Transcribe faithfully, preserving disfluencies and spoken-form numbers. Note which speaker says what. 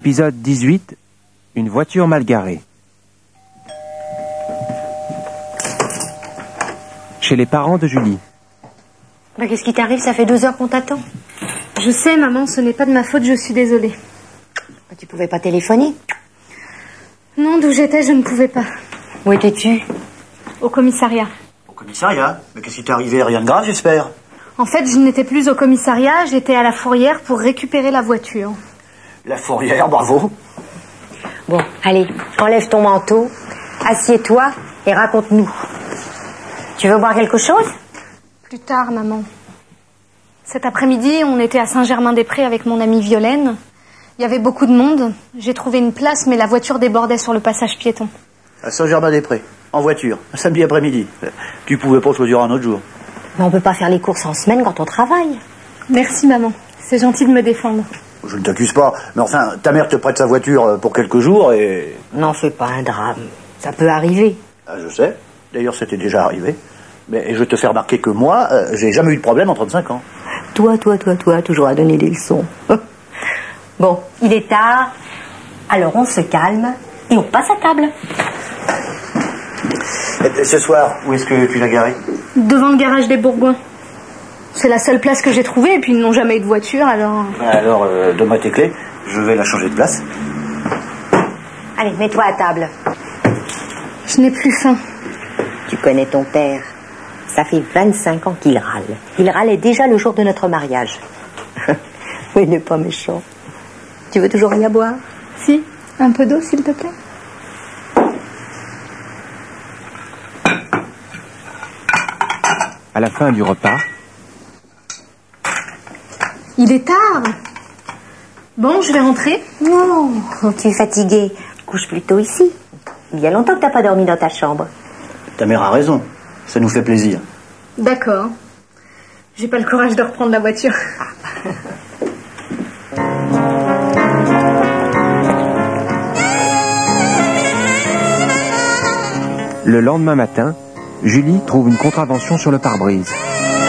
Speaker 1: Épisode dix-huit. Une voiture mal garée. Chez les parents de Julie.
Speaker 2: Bah, qu'est-ce qui t'arrive? Ça fait deux heures qu'on t'attend.
Speaker 3: Je sais, maman, ce n'est pas de ma faute, je suis désolée.
Speaker 2: Bah, tu pouvais pas téléphoner?
Speaker 3: Non, d'où j'étais, je ne pouvais pas.
Speaker 2: Où étais-tu?
Speaker 3: Au commissariat.
Speaker 4: Au commissariat? Mais qu'est-ce qui t'est arrivé? Rien de grave, j'espère.
Speaker 3: En fait, je n'étais plus au commissariat, j'étais à la fourrière pour récupérer la voiture.
Speaker 4: La fourrière, bravo.
Speaker 2: Bon, allez, enlève ton manteau, assieds-toi et raconte-nous. Tu veux boire quelque chose?
Speaker 3: Plus tard, maman. Cet après-midi, on était à Saint-Germain-des-Prés avec mon amie Violaine. Il y avait beaucoup de monde. J'ai trouvé une place, mais la voiture débordait sur le passage piéton.
Speaker 4: À Saint-Germain-des-Prés, en voiture, un samedi après-midi. Tu pouvais pas choisir un autre jour.
Speaker 2: Mais on peut pas faire les courses en semaine quand on travaille.
Speaker 3: Merci, maman. C'est gentil de me défendre.
Speaker 4: Je ne t'accuse pas, mais enfin, ta mère te prête sa voiture pour quelques jours et...
Speaker 2: N'en fais pas un drame. Ça peut arriver.
Speaker 4: Ah, je sais. D'ailleurs, c'était déjà arrivé. Mais je te fais remarquer que moi, euh, j'ai jamais eu de problème en trente-cinq ans.
Speaker 2: Toi, toi, toi, toi, toujours à donner des leçons. Bon, il est tard. Alors on se calme et on passe à table.
Speaker 4: Et ce soir, où est-ce que tu l'as garé?
Speaker 3: Devant le garage des Bourgoins. C'est la seule place que j'ai trouvée et puis ils n'ont jamais eu de voiture, alors...
Speaker 4: Alors, euh, donne-moi tes clés, je vais la changer de place.
Speaker 2: Allez, mets-toi à table.
Speaker 3: Je n'ai plus faim.
Speaker 2: Tu connais ton père. Ça fait vingt-cinq ans qu'il râle. Il râlait déjà le jour de notre mariage. Mais il n'est pas méchant. Tu veux toujours rien boire?
Speaker 3: Si, un peu d'eau, s'il te plaît.
Speaker 1: À la fin du repas.
Speaker 3: Il est tard. Bon, je vais rentrer.
Speaker 2: Non, tu es fatiguée. Couche plutôt ici. Il y a longtemps que t'as pas dormi dans ta chambre.
Speaker 4: Ta mère a raison, ça nous fait plaisir.
Speaker 3: D'accord. J'ai pas le courage de reprendre la voiture.
Speaker 1: Le lendemain matin, Julie trouve une contravention sur le pare-brise.